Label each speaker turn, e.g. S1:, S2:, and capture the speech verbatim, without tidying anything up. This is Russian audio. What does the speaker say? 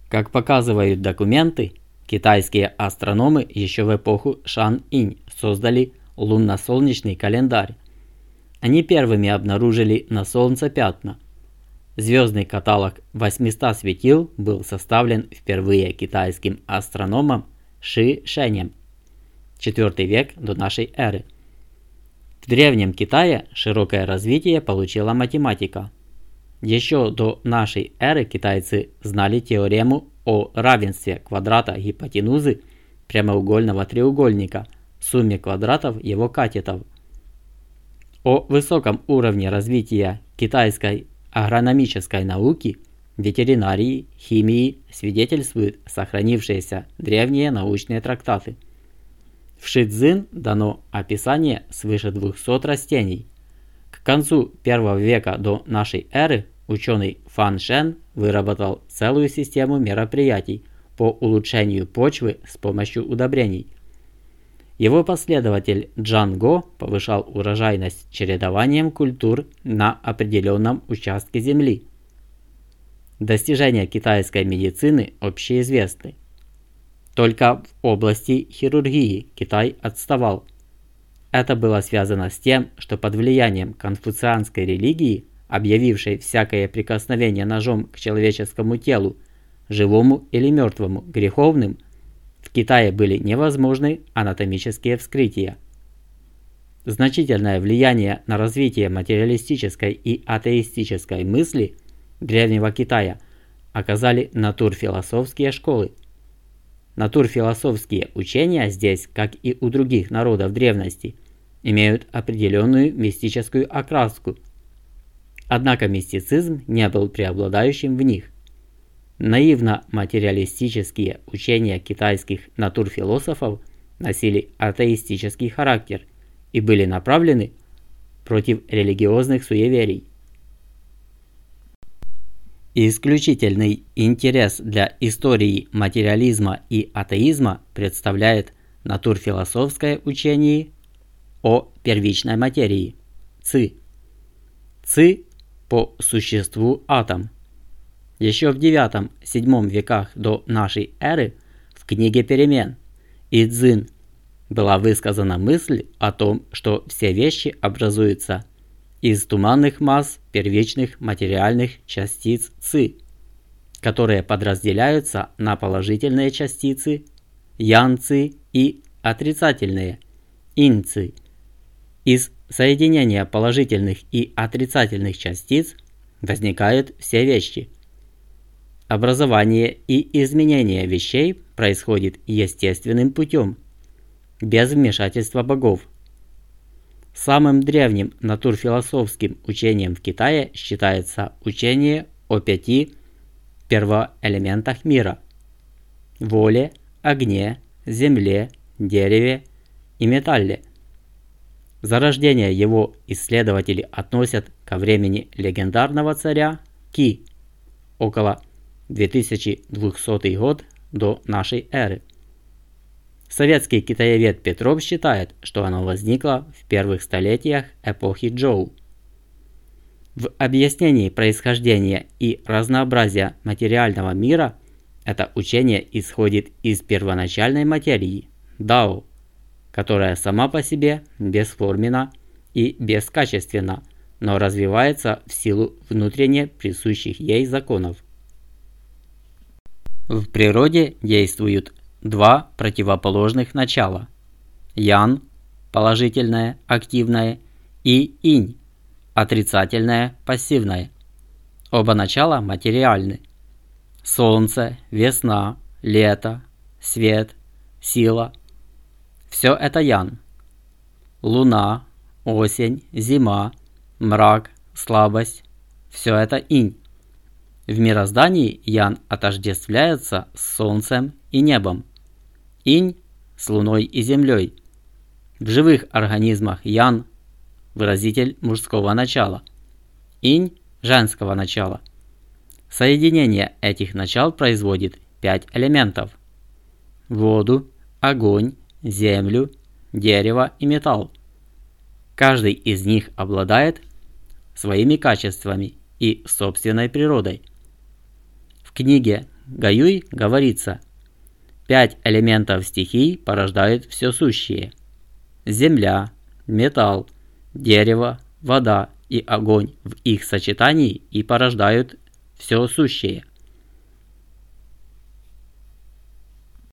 S1: Как показывают документы, китайские астрономы еще в эпоху Шан-инь создали лунно-солнечный календарь. Они первыми обнаружили на Солнце пятна. Звездный каталог восьмисот светил был составлен впервые китайским астрономом Ши Шенем, четвёртый век до нашей эры. В Древнем Китае широкое развитие получила математика. Еще до нашей эры китайцы знали теорему о равенстве квадрата гипотенузы прямоугольного треугольника в сумме квадратов его катетов. О высоком уровне развития китайской агрономической науки, ветеринарии, химии свидетельствуют сохранившиеся древние научные трактаты. В Ши Цзин дано описание свыше двухсот растений. К концу первого века до нашей эры ученый Фан Шен выработал целую систему мероприятий по улучшению почвы с помощью удобрений. Его последователь Джан Го повышал урожайность чередованием культур на определенном участке земли. Достижения китайской медицины общеизвестны. Только в области хирургии Китай отставал. Это было связано с тем, что под влиянием конфуцианской религии, объявившей всякое прикосновение ножом к человеческому телу, живому или мертвому, греховным, в Китае были невозможны анатомические вскрытия. Значительное влияние на развитие материалистической и атеистической мысли Древнего Китая оказали натурфилософские школы. Натурфилософские учения здесь, как и у других народов древности, имеют определенную мистическую окраску. Однако мистицизм не был преобладающим в них. Наивно-материалистические учения китайских натурфилософов носили атеистический характер и были направлены против религиозных суеверий. Исключительный интерес для истории материализма и атеизма представляет натурфилософское учение о первичной материи – Ци. Ци по существу атом. Еще в девятом-седьмом веках до нашей эры в книге «Перемен» и Цзин была высказана мысль о том, что все вещи образуются из туманных масс первичных материальных частиц Ци, которые подразделяются на положительные частицы Ян-Ци и отрицательные Ин-Ци. Из соединения положительных и отрицательных частиц возникают все вещи. Образование и изменение вещей происходит естественным путем, без вмешательства богов. Самым древним натурфилософским учением в Китае считается учение о пяти первоэлементах мира – воле, огне, земле, дереве и металле. Зарождение его исследователи относят ко времени легендарного царя Ки, около две тысячи двухсотый год до нашей эры. Советский китаевед Петров считает, что оно возникло в первых столетиях эпохи Джоу. В объяснении происхождения и разнообразия материального мира это учение исходит из первоначальной материи – Дао, которая сама по себе бесформенна и бескачественна, но развивается в силу внутренне присущих ей законов. В природе действуют два противоположных начала – Ян – положительное, активное, и Инь – отрицательное, пассивное. Оба начала материальны. Солнце, весна, лето, свет, сила – все это Ян. Луна, осень, зима, мрак, слабость – все это Инь. В мироздании Ян отождествляется с Солнцем и небом, Инь с Луной и Землей. В живых организмах Ян – выразитель мужского начала, Инь – женского начала. Соединение этих начал производит пять элементов – воду, огонь, землю, дерево и металл. Каждый из них обладает своими качествами и собственной природой. В книге Гаюй говорится: пять элементов стихий порождают все сущее. Земля, металл, дерево, вода и огонь в их сочетании и порождают все сущее.